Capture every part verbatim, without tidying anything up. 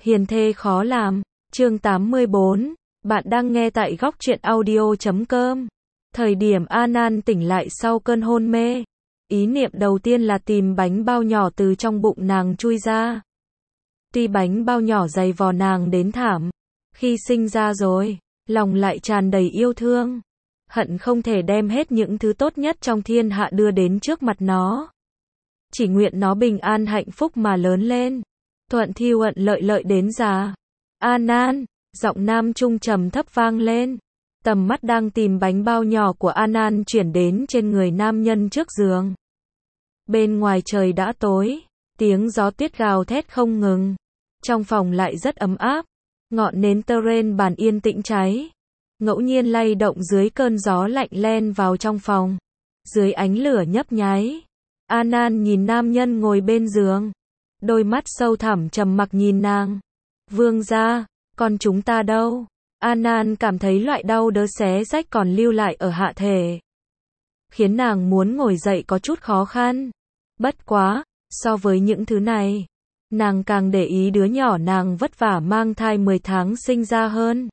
Hiền thê khó làm, chương tám mươi bốn, bạn đang nghe tại góc truyện audio chấm com. Thời điểm Anan tỉnh lại sau cơn hôn mê, ý niệm đầu tiên là tìm bánh bao nhỏ từ trong bụng nàng chui ra. Tuy bánh bao nhỏ dày vò nàng đến thảm, khi sinh ra rồi, lòng lại tràn đầy yêu thương, hận không thể đem hết những thứ tốt nhất trong thiên hạ đưa đến trước mặt nó. Chỉ nguyện nó bình an hạnh phúc mà lớn lên, thuận thiêu ận lợi lợi đến già. Anan, giọng nam trung trầm thấp vang lên. Tầm mắt đang tìm bánh bao nhỏ của Anan chuyển đến trên người nam nhân trước giường. Bên ngoài trời đã tối, tiếng gió tuyết gào thét không ngừng. Trong phòng lại rất ấm áp, ngọn nến tơ rên bàn yên tĩnh cháy, ngẫu nhiên lay động dưới cơn gió lạnh len vào trong phòng. Dưới ánh lửa nhấp nháy, Anan nhìn nam nhân ngồi bên giường, đôi mắt sâu thẳm trầm mặc nhìn nàng. Vương gia, con chúng ta đâu? Anan cảm thấy loại đau đớn xé rách còn lưu lại ở hạ thể, khiến nàng muốn ngồi dậy có chút khó khăn. Bất quá, so với những thứ này, nàng càng để ý đứa nhỏ nàng vất vả mang thai mười tháng sinh ra hơn.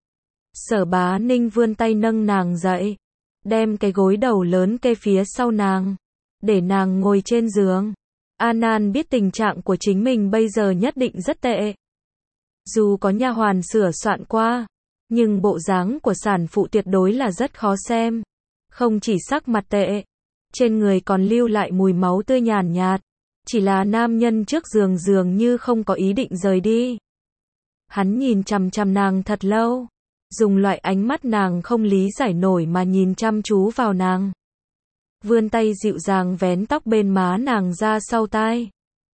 Sở Bá Ninh vươn tay nâng nàng dậy, đem cái gối đầu lớn kê phía sau nàng, để nàng ngồi trên giường. Anan biết tình trạng của chính mình bây giờ nhất định rất tệ. Dù có nha hoàn sửa soạn qua, nhưng bộ dáng của sản phụ tuyệt đối là rất khó xem. Không chỉ sắc mặt tệ, trên người còn lưu lại mùi máu tươi nhàn nhạt. Chỉ là nam nhân trước giường dường như không có ý định rời đi. Hắn nhìn chằm chằm nàng thật lâu, dùng loại ánh mắt nàng không lý giải nổi mà nhìn chăm chú vào nàng. Vươn tay dịu dàng vén tóc bên má nàng ra sau tai.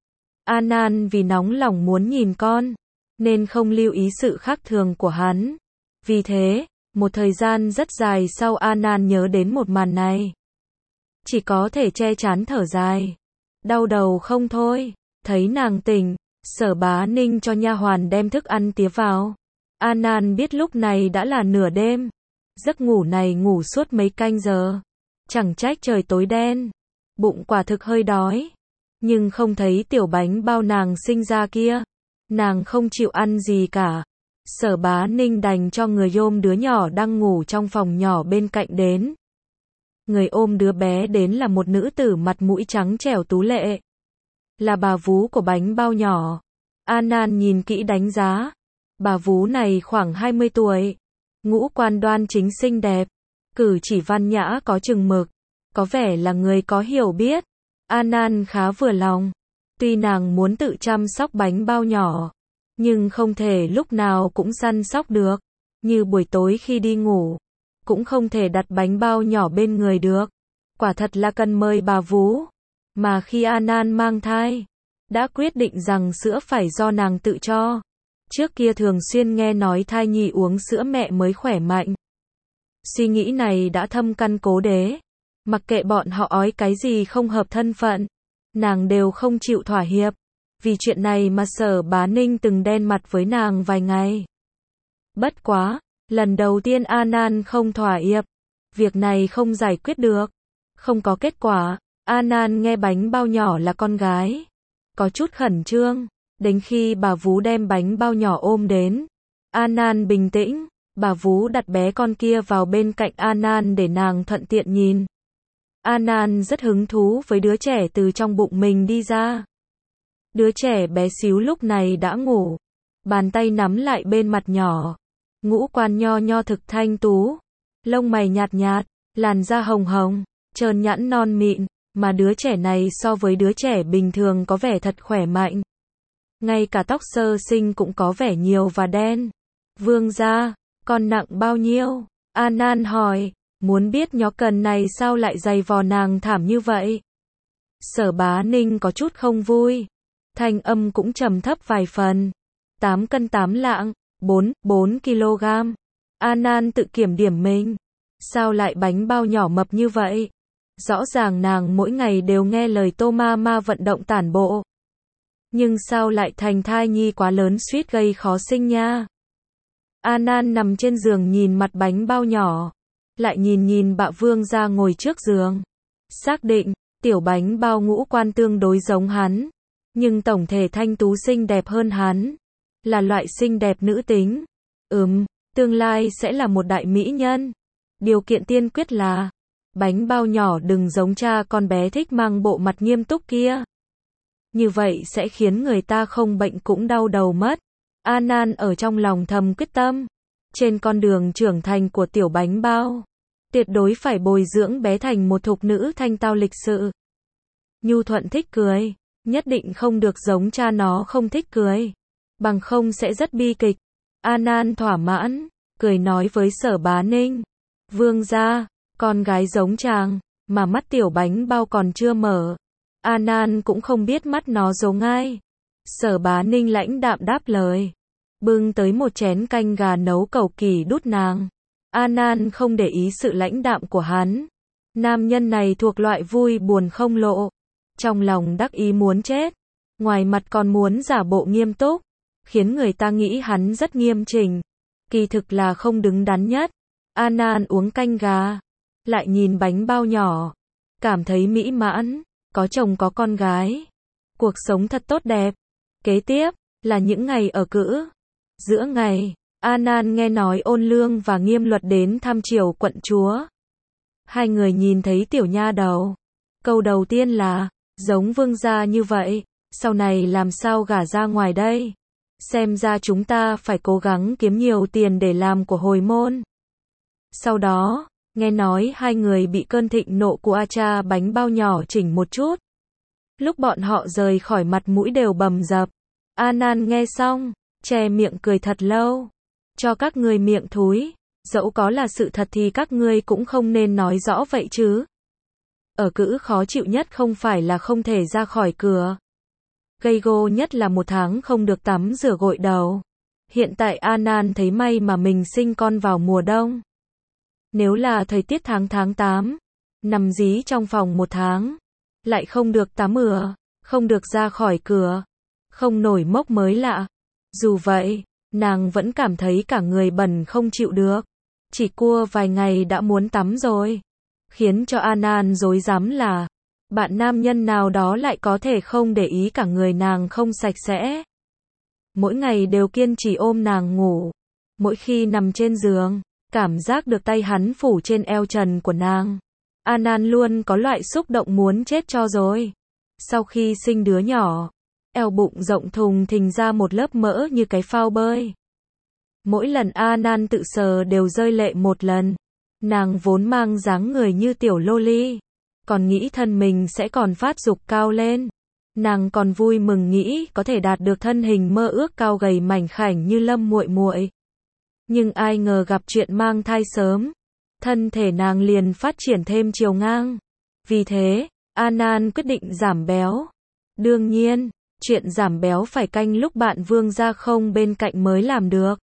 Anan vì nóng lòng muốn nhìn con, nên không lưu ý sự khác thường của hắn. Vì thế, một thời gian rất dài sau Anan nhớ đến một màn này, chỉ có thể che chắn thở dài, đau đầu không thôi. Thấy nàng tỉnh, Sở Bá Ninh cho nha hoàn đem thức ăn tía vào. Anan biết lúc này đã là nửa đêm, giấc ngủ này ngủ suốt mấy canh giờ, chẳng trách trời tối đen. Bụng quả thực hơi đói, nhưng không thấy tiểu bánh bao nàng sinh ra kia, nàng không chịu ăn gì cả. Sở Bá Ninh đành cho người ôm đứa nhỏ đang ngủ trong phòng nhỏ bên cạnh đến. Người ôm đứa bé đến là một nữ tử mặt mũi trắng trẻo tú lệ, là bà vú của bánh bao nhỏ. Anan nhìn kỹ đánh giá, bà vú này khoảng hai mươi tuổi, ngũ quan đoan chính xinh đẹp, cử chỉ văn nhã có chừng mực, có vẻ là người có hiểu biết. Anan khá vừa lòng, tuy nàng muốn tự chăm sóc bánh bao nhỏ, nhưng không thể lúc nào cũng săn sóc được. Như buổi tối khi đi ngủ, cũng không thể đặt bánh bao nhỏ bên người được. Quả thật là cần mời bà vú. Mà khi Anan mang thai, đã quyết định rằng sữa phải do nàng tự cho. Trước kia thường xuyên nghe nói thai nhi uống sữa mẹ mới khỏe mạnh. Suy nghĩ này đã thâm căn cố đế. Mặc kệ bọn họ ói cái gì không hợp thân phận, nàng đều không chịu thỏa hiệp. Vì chuyện này mà Sở Bá Ninh từng đen mặt với nàng vài ngày. Bất quá, lần đầu tiên Anan không thỏa hiệp, việc này không giải quyết được, không có kết quả. Anan nghe bánh bao nhỏ là con gái, có chút khẩn trương. Đến khi bà vú đem bánh bao nhỏ ôm đến, Anan bình tĩnh. Bà vú đặt bé con kia vào bên cạnh Anan để nàng thuận tiện nhìn. Anan rất hứng thú với đứa trẻ từ trong bụng mình đi ra. Đứa trẻ bé xíu lúc này đã ngủ, bàn tay nắm lại bên mặt nhỏ, ngũ quan nho nho thực thanh tú, lông mày nhạt nhạt, làn da hồng hồng, trơn nhẵn non mịn, mà đứa trẻ này so với đứa trẻ bình thường có vẻ thật khỏe mạnh. Ngay cả tóc sơ sinh cũng có vẻ nhiều và đen. Vương gia, con nặng bao nhiêu? Anan hỏi, muốn biết nhó cần này sao lại dày vò nàng thảm như vậy. Sở Bá Ninh có chút không vui, thanh âm cũng trầm thấp vài phần. tám cân tám lạng, bốn, bốn ki lô gam. Anan tự kiểm điểm mình, sao lại bánh bao nhỏ mập như vậy? Rõ ràng nàng mỗi ngày đều nghe lời Tô ma ma vận động tản bộ, nhưng sao lại thành thai nhi quá lớn suýt gây khó sinh nha. Anan nằm trên giường nhìn mặt bánh bao nhỏ, lại nhìn nhìn bạ vương gia ngồi trước giường. Xác định, tiểu bánh bao ngũ quan tương đối giống hắn, nhưng tổng thể thanh tú xinh đẹp hơn hắn. là loại xinh đẹp nữ tính. Ừm, tương lai sẽ là một đại mỹ nhân. Điều kiện tiên quyết là bánh bao nhỏ đừng giống cha con bé thích mang bộ mặt nghiêm túc kia. Như vậy sẽ khiến người ta không bệnh cũng đau đầu mất. An ở trong lòng thầm quyết tâm. Trên con đường trưởng thành của tiểu bánh bao, tuyệt đối phải bồi dưỡng bé thành một thục nữ thanh tao lịch sự. Nhu Thuận thích cười, nhất định không được giống cha nó không thích cười. Bằng không sẽ rất bi kịch. An thỏa mãn, cười nói với Sở Bá Ninh. Vương gia, con gái giống chàng, mà mắt tiểu bánh bao còn chưa mở. An cũng không biết mắt nó giống ai. Sở Bá Ninh lãnh đạm đáp lời. Bưng tới một chén canh gà nấu cầu kỳ đút nàng. An không để ý sự lãnh đạm của hắn. Nam nhân này thuộc loại vui buồn không lộ. Trong lòng đắc ý muốn chết. Ngoài mặt còn muốn giả bộ nghiêm túc. Khiến người ta nghĩ hắn rất nghiêm chỉnh. Kỳ thực là không đứng đắn nhất. An uống canh gà. Lại nhìn bánh bao nhỏ. Cảm thấy mỹ mãn. Có chồng có con gái. Cuộc sống thật tốt đẹp. Kế tiếp là những ngày ở cữ. Giữa ngày, An nghe nói Ôn Lương và Nghiêm Luật đến thăm triều quận chúa. Hai người nhìn thấy tiểu nha đầu. Câu đầu tiên là, giống vương gia như vậy, sau này làm sao gả ra ngoài đây? Xem ra chúng ta phải cố gắng kiếm nhiều tiền để làm của hồi môn. Sau đó, nghe nói hai người bị cơn thịnh nộ của A cha bánh bao nhỏ chỉnh một chút. Lúc bọn họ rời khỏi mặt mũi đều bầm dập. An nghe xong, che miệng cười thật lâu. Cho các người miệng thúi, dẫu có là sự thật thì các ngươi cũng không nên nói rõ vậy chứ. Ở cữ khó chịu nhất không phải là không thể ra khỏi cửa. Gây go nhất là một tháng không được tắm rửa gội đầu. Hiện tại An thấy may mà mình sinh con vào mùa đông. Nếu là thời tiết tháng tháng tám, nằm dí trong phòng một tháng, lại không được tắm rửa, không được ra khỏi cửa, không nổi mốc mới lạ. Dù vậy, nàng vẫn cảm thấy cả người bẩn không chịu được. Chỉ cua vài ngày đã muốn tắm rồi. Khiến cho An rối rắm là, bạn nam nhân nào đó lại có thể không để ý cả người nàng không sạch sẽ. Mỗi ngày đều kiên trì ôm nàng ngủ. Mỗi khi nằm trên giường, cảm giác được tay hắn phủ trên eo trần của nàng. An luôn có loại xúc động muốn chết cho rồi. Sau khi sinh đứa nhỏ, eo bụng rộng thùng thình ra một lớp mỡ như cái phao bơi. Mỗi lần An tự sờ đều rơi lệ một lần. Nàng vốn mang dáng người như tiểu loli, còn nghĩ thân mình sẽ còn phát dục cao lên. Nàng còn vui mừng nghĩ có thể đạt được thân hình mơ ước cao gầy mảnh khảnh như Lâm muội muội. Nhưng ai ngờ gặp chuyện mang thai sớm, thân thể nàng liền phát triển thêm chiều ngang. Vì thế, An quyết định giảm béo. Đương nhiên, chuyện giảm béo phải canh lúc bạn vương gia không bên cạnh mới làm được.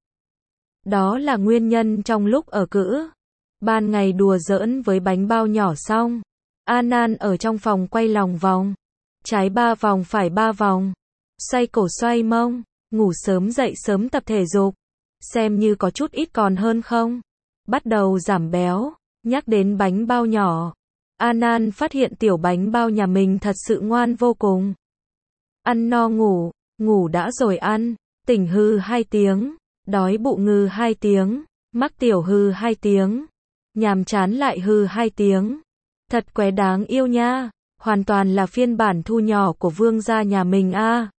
Đó là nguyên nhân trong lúc ở cữ. Ban ngày đùa giỡn với bánh bao nhỏ xong, An ở trong phòng quay lòng vòng. Trái ba vòng phải ba vòng. Xoay cổ xoay mông, ngủ sớm dậy sớm tập thể dục. Xem như có chút ít còn hơn không. Bắt đầu giảm béo. Nhắc đến bánh bao nhỏ, An phát hiện tiểu bánh bao nhà mình thật sự ngoan vô cùng. Ăn no ngủ, ngủ đã rồi ăn, tỉnh hư hai tiếng, đói bụng ngư hai tiếng, mắc tiểu hư hai tiếng, nhàm chán lại hư hai tiếng. Thật quái đáng yêu nha, hoàn toàn là phiên bản thu nhỏ của vương gia nhà mình a. À.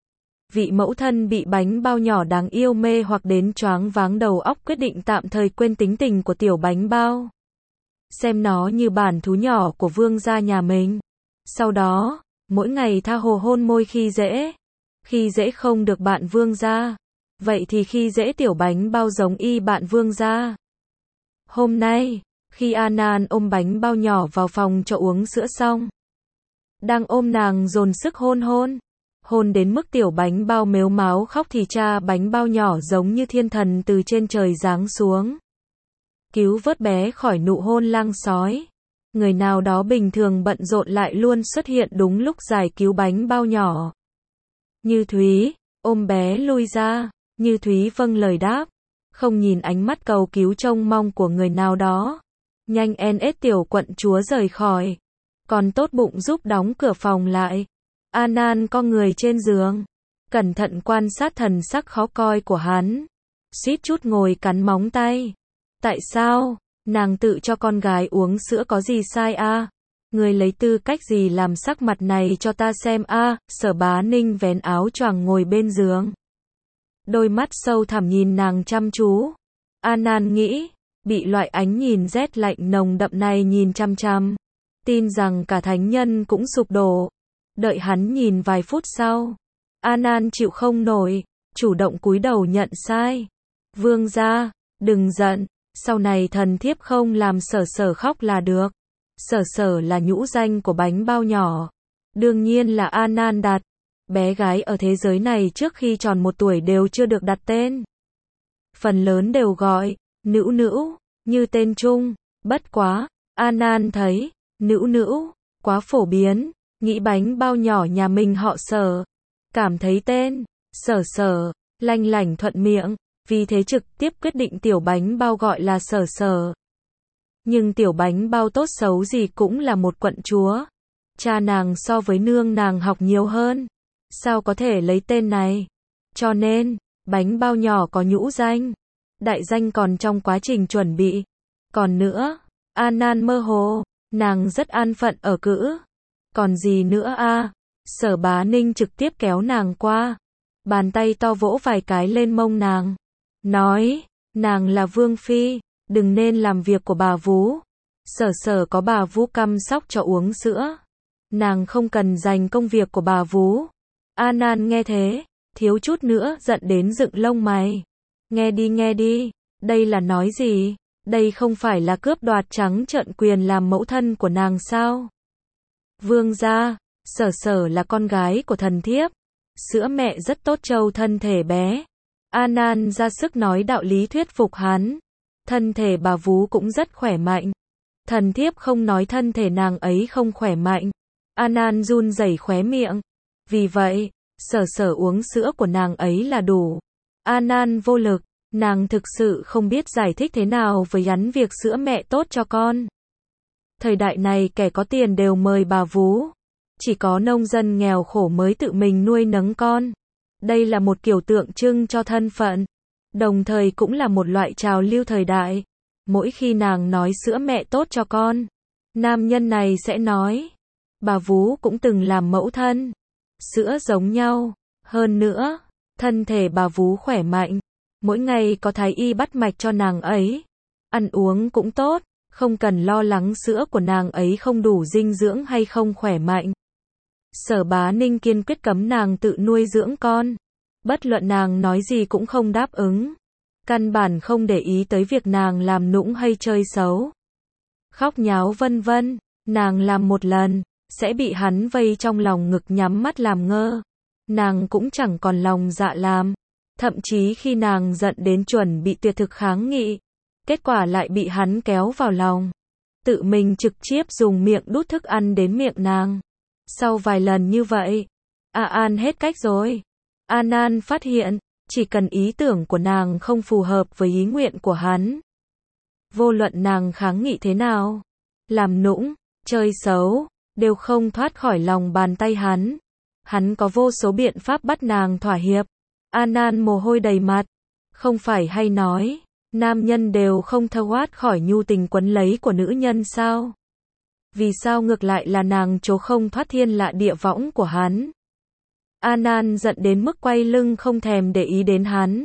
Vị mẫu thân bị bánh bao nhỏ đáng yêu mê hoặc đến choáng váng đầu óc quyết định tạm thời quên tính tình của tiểu bánh bao. Xem nó như bản thú nhỏ của vương gia nhà mình. Sau đó, mỗi ngày tha hồ hôn môi khi dễ. Khi dễ không được bạn vương gia, vậy thì khi dễ tiểu bánh bao giống y bạn vương gia. Hôm nay, khi An ôm bánh bao nhỏ vào phòng cho uống sữa xong, đang ôm nàng dồn sức hôn hôn. Hôn đến mức tiểu bánh bao mếu máo khóc thì cha bánh bao nhỏ giống như thiên thần từ trên trời giáng xuống. Cứu vớt bé khỏi nụ hôn lang sói. Người nào đó bình thường bận rộn lại luôn xuất hiện đúng lúc giải cứu bánh bao nhỏ. Như Thúy, ôm bé lui ra. Như Thúy vâng lời đáp. Không nhìn ánh mắt cầu cứu trông mong của người nào đó. Nhanh en ết tiểu quận chúa rời khỏi. Còn tốt bụng giúp đóng cửa phòng lại. An co người trên giường. cẩn thận quan sát thần sắc khó coi của hắn, suýt chút ngồi cắn móng tay. Tại sao? Nàng tự cho con gái uống sữa có gì sai a? À? Người lấy tư cách gì làm sắc mặt này cho ta xem a? À? Sở Bá Ninh vén áo choàng ngồi bên giường. Đôi mắt sâu thẳm nhìn nàng chăm chú. An Nan nghĩ, bị loại ánh nhìn rét lạnh nồng đậm này nhìn chăm chăm, tin rằng cả thánh nhân cũng sụp đổ. Đợi hắn nhìn vài phút sau, An Nan chịu không nổi, chủ động cúi đầu nhận sai. Vương gia, đừng giận, sau này thần thiếp không làm Sở Sở khóc là được. Sở Sở là nhũ danh của bánh bao nhỏ, đương nhiên là An Nan đặt. Bé gái ở thế giới này trước khi tròn một tuổi đều chưa được đặt tên. Phần lớn đều gọi Nữu Nữu, như tên chung. Bất quá, An Nan thấy Nữu Nữu quá phổ biến, nghĩ bánh bao nhỏ nhà mình họ Sở, cảm thấy tên Sở Sở lanh lảnh thuận miệng, vì thế trực tiếp quyết định tiểu bánh bao gọi là Sở Sở. Nhưng tiểu bánh bao tốt xấu gì cũng là một quận chúa, cha nàng so với nương nàng học nhiều hơn, sao có thể lấy tên này? Cho nên, bánh bao nhỏ có nhũ danh, đại danh còn trong quá trình chuẩn bị. Còn nữa, An Nan mơ hồ, nàng rất an phận ở cữ. Còn gì nữa a? À? Sở Bá Ninh trực tiếp kéo nàng qua, bàn tay to vỗ vài cái lên mông nàng, nói, nàng là vương phi, đừng nên làm việc của bà vú. Sở Sở có bà vú chăm sóc cho uống sữa, nàng không cần dành công việc của bà vú. An Nan nghe thế, thiếu chút nữa giận đến dựng lông mày. Nghe đi nghe đi, đây là nói gì? Đây không phải là cướp đoạt trắng trợn quyền làm mẫu thân của nàng sao? Vương gia, Sở Sở là con gái của thần thiếp, sữa mẹ rất tốt cho thân thể bé. An Nan ra sức nói đạo lý thuyết phục hắn. Thân thể bà vú cũng rất khỏe mạnh. Thần thiếp không nói thân thể nàng ấy không khỏe mạnh. An Nan run rẩy khóe miệng. Vì vậy, Sở Sở uống sữa của nàng ấy là đủ. An Nan vô lực, nàng thực sự không biết giải thích thế nào với gắn việc sữa mẹ tốt cho con. Thời đại này kẻ có tiền đều mời bà vú, chỉ có nông dân nghèo khổ mới tự mình nuôi nấng con. Đây là một kiểu tượng trưng cho thân phận, đồng thời cũng là một loại trào lưu thời đại. Mỗi khi nàng nói sữa mẹ tốt cho con, nam nhân này sẽ nói, bà vú cũng từng làm mẫu thân, sữa giống nhau. Hơn nữa, thân thể bà vú khỏe mạnh, mỗi ngày có thái y bắt mạch cho nàng ấy, ăn uống cũng tốt, không cần lo lắng sữa của nàng ấy không đủ dinh dưỡng hay không khỏe mạnh. Sở Bá Ninh kiên quyết cấm nàng tự nuôi dưỡng con, bất luận nàng nói gì cũng không đáp ứng, căn bản không để ý tới việc nàng làm nũng hay chơi xấu, khóc nháo vân vân. Nàng làm một lần, sẽ bị hắn vây trong lòng ngực nhắm mắt làm ngơ. Nàng cũng chẳng còn lòng dạ làm. Thậm chí khi nàng giận đến chuẩn bị tuyệt thực kháng nghị, kết quả lại bị hắn kéo vào lòng, tự mình trực tiếp dùng miệng đút thức ăn đến miệng nàng. Sau vài lần như vậy, A An hết cách rồi. An Nan phát hiện, chỉ cần ý tưởng của nàng không phù hợp với ý nguyện của hắn, vô luận nàng kháng nghị thế nào, làm nũng, chơi xấu, đều không thoát khỏi lòng bàn tay hắn. Hắn có vô số biện pháp bắt nàng thỏa hiệp. An Nan mồ hôi đầy mặt. Không phải hay nói, nam nhân đều không thoát khỏi nhu tình quấn lấy của nữ nhân sao? Vì sao ngược lại là nàng trốn không thoát thiên lạ địa võng của hắn? An Nan giận đến mức quay lưng không thèm để ý đến hắn.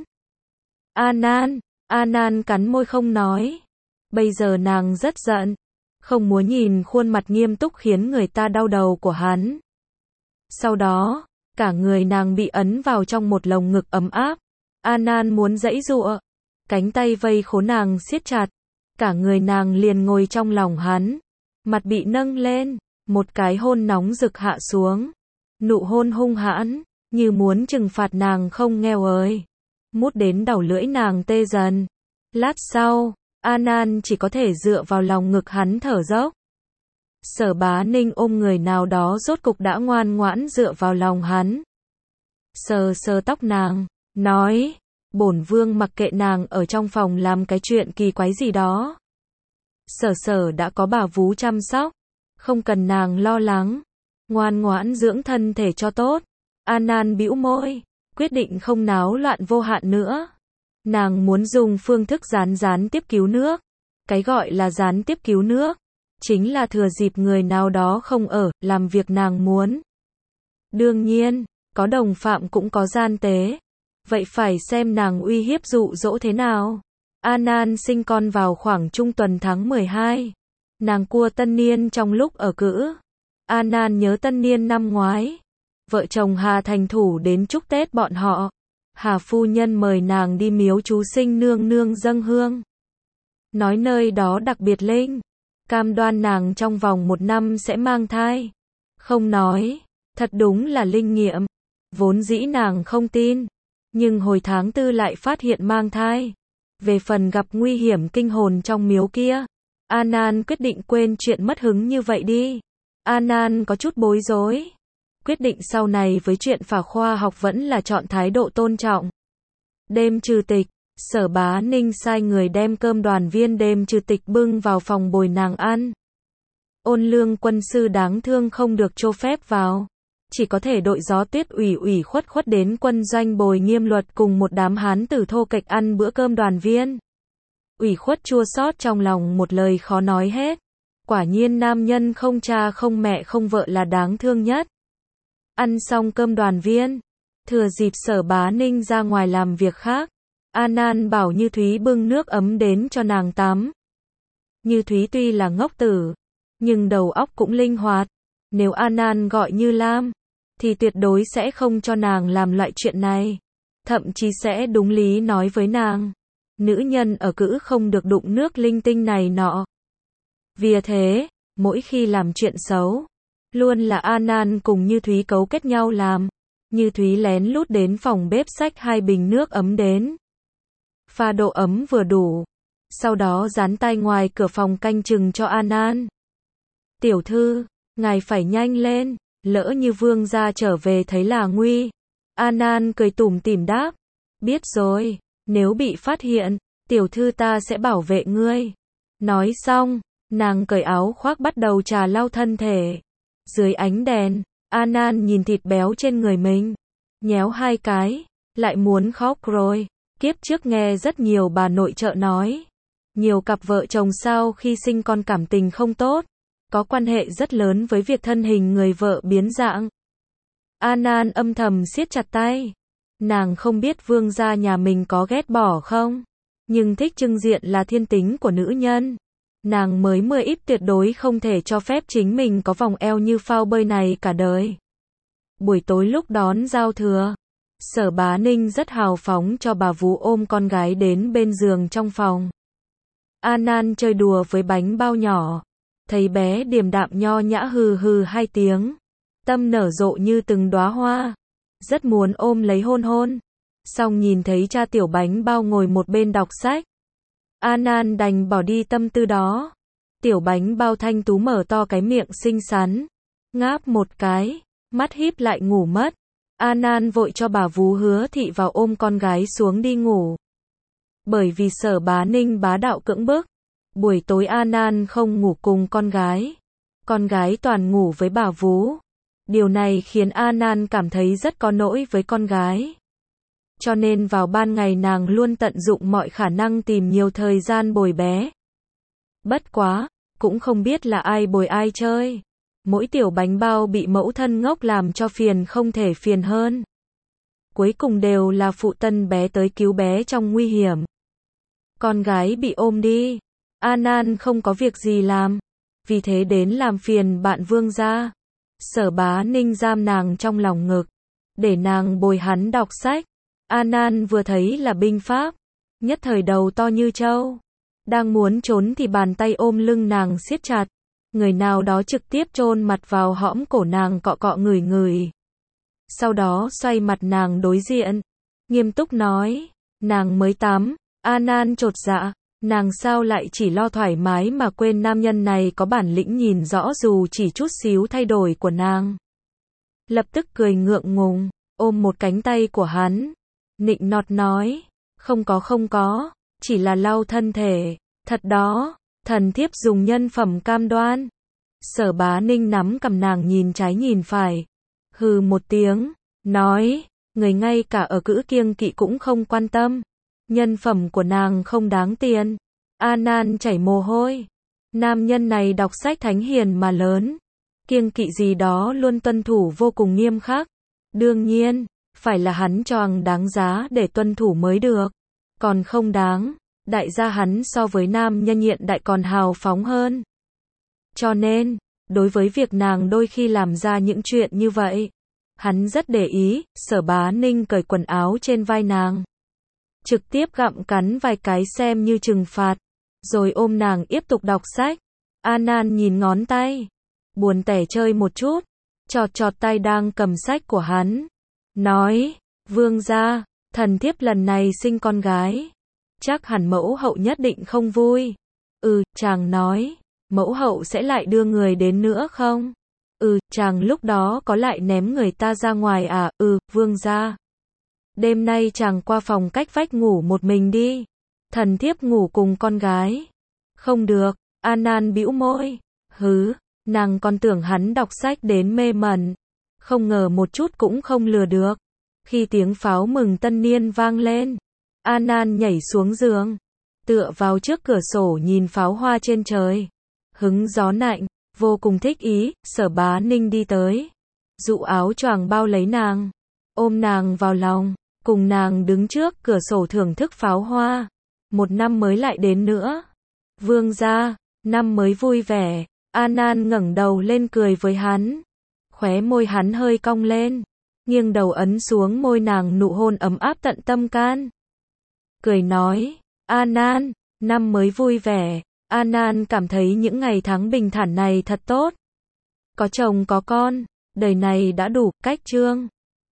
An Nan, An Nan cắn môi không nói. Bây giờ nàng rất giận, không muốn nhìn khuôn mặt nghiêm túc khiến người ta đau đầu của hắn. Sau đó, cả người nàng bị ấn vào trong một lồng ngực ấm áp. An Nan muốn giãy giụa, cánh tay vây khố nàng siết chặt, cả người nàng liền ngồi trong lòng hắn, mặt bị nâng lên, một cái hôn nóng rực hạ xuống, nụ hôn hung hãn, như muốn trừng phạt nàng không nghèo ơi, mút đến đầu lưỡi nàng tê dần. Lát sau, An Nan chỉ có thể dựa vào lòng ngực hắn thở dốc. Sở Bá Ninh ôm người nào đó rốt cục đã ngoan ngoãn dựa vào lòng hắn. Sờ sờ tóc nàng, nói, bổn vương mặc kệ nàng ở trong phòng làm cái chuyện kỳ quái gì đó. Sở Sở đã có bà vú chăm sóc, không cần nàng lo lắng, ngoan ngoãn dưỡng thân thể cho tốt. An Nan bĩu môi, quyết định không náo loạn vô hạn nữa. Nàng muốn dùng phương thức gián gián tiếp cứu nước. Cái gọi là gián tiếp cứu nước, chính là thừa dịp người nào đó không ở, làm việc nàng muốn. Đương nhiên, có đồng phạm cũng có gian tế. Vậy phải xem nàng uy hiếp dụ dỗ thế nào. Anan sinh con vào khoảng trung tuần tháng mười hai. Nàng cua tân niên trong lúc ở cữ. Anan nhớ tân niên năm ngoái. Vợ chồng Hà thành thủ đến chúc Tết bọn họ. Hà phu nhân mời nàng đi miếu chú sinh nương nương dâng hương. Nói nơi đó đặc biệt linh. Cam đoan nàng trong vòng một năm sẽ mang thai. Không nói. Thật đúng là linh nghiệm. Vốn dĩ nàng không tin. Nhưng hồi tháng tư lại phát hiện mang thai. Về phần gặp nguy hiểm kinh hồn trong miếu kia. Anan quyết định quên chuyện mất hứng như vậy đi. Anan có chút bối rối. Quyết định sau này với chuyện phả khoa học vẫn là chọn thái độ tôn trọng. Đêm trừ tịch, Sở Bá Ninh sai người đem cơm đoàn viên đêm trừ tịch bưng vào phòng bồi nàng ăn. Ôn Lương quân sư đáng thương không được cho phép vào. Chỉ có thể đội Gió Tuyết ủy ủy khuất khuất đến quân doanh bồi Nghiêm Luật cùng một đám hán tử thô kệch ăn bữa cơm đoàn viên. Ủy khuất chua xót trong lòng một lời khó nói hết. Quả nhiên nam nhân không cha không mẹ không vợ là đáng thương nhất. Ăn xong cơm đoàn viên, thừa dịp Sở Bá Ninh ra ngoài làm việc khác, Anan bảo Như Thúy bưng nước ấm đến cho nàng tắm. Như Thúy tuy là ngốc tử, nhưng đầu óc cũng linh hoạt. Nếu Anan gọi Như Lam, thì tuyệt đối sẽ không cho nàng làm loại chuyện này. Thậm chí sẽ đúng lý nói với nàng. Nữ nhân ở cữ không được đụng nước linh tinh này nọ. Vì thế, mỗi khi làm chuyện xấu, luôn là Anan cùng Như Thúy cấu kết nhau làm. Như Thúy lén lút đến phòng bếp xách hai bình nước ấm đến. Pha độ ấm vừa đủ. Sau đó dán tay ngoài cửa phòng canh chừng cho Anan. Tiểu thư, ngài phải nhanh lên, lỡ như vương gia trở về thấy là nguy. Anan cười tủm tỉm đáp. Biết rồi, nếu bị phát hiện, tiểu thư ta sẽ bảo vệ ngươi. Nói xong, nàng cởi áo khoác bắt đầu trà lau thân thể. Dưới ánh đèn, Anan nhìn thịt béo trên người mình. Nhéo hai cái, lại muốn khóc rồi. Kiếp trước nghe rất nhiều bà nội trợ nói. Nhiều cặp vợ chồng sau khi sinh con cảm tình không tốt. Có quan hệ rất lớn với việc thân hình người vợ biến dạng. Anan âm thầm siết chặt tay. Nàng không biết vương gia nhà mình có ghét bỏ không. Nhưng thích trưng diện là thiên tính của nữ nhân. Nàng mới mười ít tuyệt đối không thể cho phép chính mình có vòng eo như phao bơi này cả đời. Buổi tối lúc đón giao thừa, Sở Bá Ninh rất hào phóng cho bà vú ôm con gái đến bên giường trong phòng. Anan chơi đùa với bánh bao nhỏ. Thấy bé điềm đạm nho nhã hừ hừ hai tiếng. Tâm nở rộ như từng đóa hoa. Rất muốn ôm lấy hôn hôn. Xong nhìn thấy cha tiểu bánh bao ngồi một bên đọc sách. Anan đành bỏ đi tâm tư đó. Tiểu bánh bao thanh tú mở to cái miệng xinh xắn. Ngáp một cái, mắt híp lại ngủ mất. Anan vội cho bà vú Hứa Thị vào ôm con gái xuống đi ngủ. Bởi vì Sở Bá Ninh bá đạo cưỡng bức. Buổi tối Anan không ngủ cùng con gái. Con gái toàn ngủ với bà vú. Điều này khiến Anan cảm thấy rất có lỗi với con gái. Cho nên vào ban ngày nàng luôn tận dụng mọi khả năng tìm nhiều thời gian bồi bé. Bất quá, cũng không biết là ai bồi ai chơi. Mỗi tiểu bánh bao bị mẫu thân ngốc làm cho phiền không thể phiền hơn. Cuối cùng đều là phụ tân bé tới cứu bé trong nguy hiểm. Con gái bị ôm đi. Anan không có việc gì làm. Vì thế đến làm phiền bạn vương gia. Sở Bá Ninh giam nàng trong lòng ngực. Để nàng bồi hắn đọc sách. Anan vừa thấy là binh pháp. Nhất thời đầu to như trâu. Đang muốn trốn thì bàn tay ôm lưng nàng siết chặt. Người nào đó trực tiếp chôn mặt vào hõm cổ nàng cọ cọ ngửi ngửi. Sau đó xoay mặt nàng đối diện. Nghiêm túc nói. Nàng mới tắm. Anan chột dạ. Nàng sao lại chỉ lo thoải mái mà quên nam nhân này có bản lĩnh nhìn rõ dù chỉ chút xíu thay đổi của nàng. Lập tức cười ngượng ngùng. Ôm một cánh tay của hắn. Nịnh nọt nói. Không có không có. Chỉ là lau thân thể. Thật đó. Thần thiếp dùng nhân phẩm cam đoan. Sở Bá Ninh nắm cầm nàng nhìn trái nhìn phải. Hừ một tiếng. Nói. người ngay cả ở cữ kiêng kỵ cũng không quan tâm. Nhân phẩm của nàng không đáng tiền. A Nan chảy mồ hôi. Nam nhân này đọc sách thánh hiền mà lớn. Kiêng kỵ gì đó luôn tuân thủ vô cùng nghiêm khắc. Đương nhiên, phải là hắn choàng đáng giá để tuân thủ mới được. Còn không đáng, đại gia hắn so với nam nhân hiện đại còn hào phóng hơn. Cho nên, đối với việc nàng đôi khi làm ra những chuyện như vậy, hắn rất để ý. Sở Bá Ninh cởi quần áo trên vai nàng, trực tiếp gặm cắn vài cái xem như trừng phạt, rồi ôm nàng tiếp tục đọc sách. A Nan nhìn ngón tay, buồn tẻ chơi một chút, chọt chọt tay đang cầm sách của hắn, nói, vương gia, thần thiếp lần này sinh con gái, chắc hẳn mẫu hậu nhất định không vui. Ừ, chàng nói, mẫu hậu sẽ lại đưa người đến nữa không? Ừ, chàng lúc đó có lại ném người ta ra ngoài à? Ừ, vương gia. Đêm nay chàng qua phòng cách vách ngủ một mình đi. Thần thiếp ngủ cùng con gái. Không được, A Nan bĩu môi. Hứ, nàng còn tưởng hắn đọc sách đến mê mẩn. Không ngờ một chút cũng không lừa được. Khi tiếng pháo mừng tân niên vang lên, A Nan nhảy xuống giường, tựa vào trước cửa sổ nhìn pháo hoa trên trời. Hứng gió lạnh, vô cùng thích ý. Sở Bá Ninh đi tới, dụ áo choàng bao lấy nàng, ôm nàng vào lòng, cùng nàng đứng trước cửa sổ thưởng thức pháo hoa. Một năm mới lại đến nữa. Vương gia, năm mới vui vẻ. A Nan ngẩng đầu lên cười với hắn. Khóe môi hắn hơi cong lên, nghiêng đầu ấn xuống môi nàng nụ hôn ấm áp tận tâm can. Cười nói, A Nan, năm mới vui vẻ. A Nan cảm thấy những ngày tháng bình thản này thật tốt. Có chồng có con, đời này đã đủ. Cách chương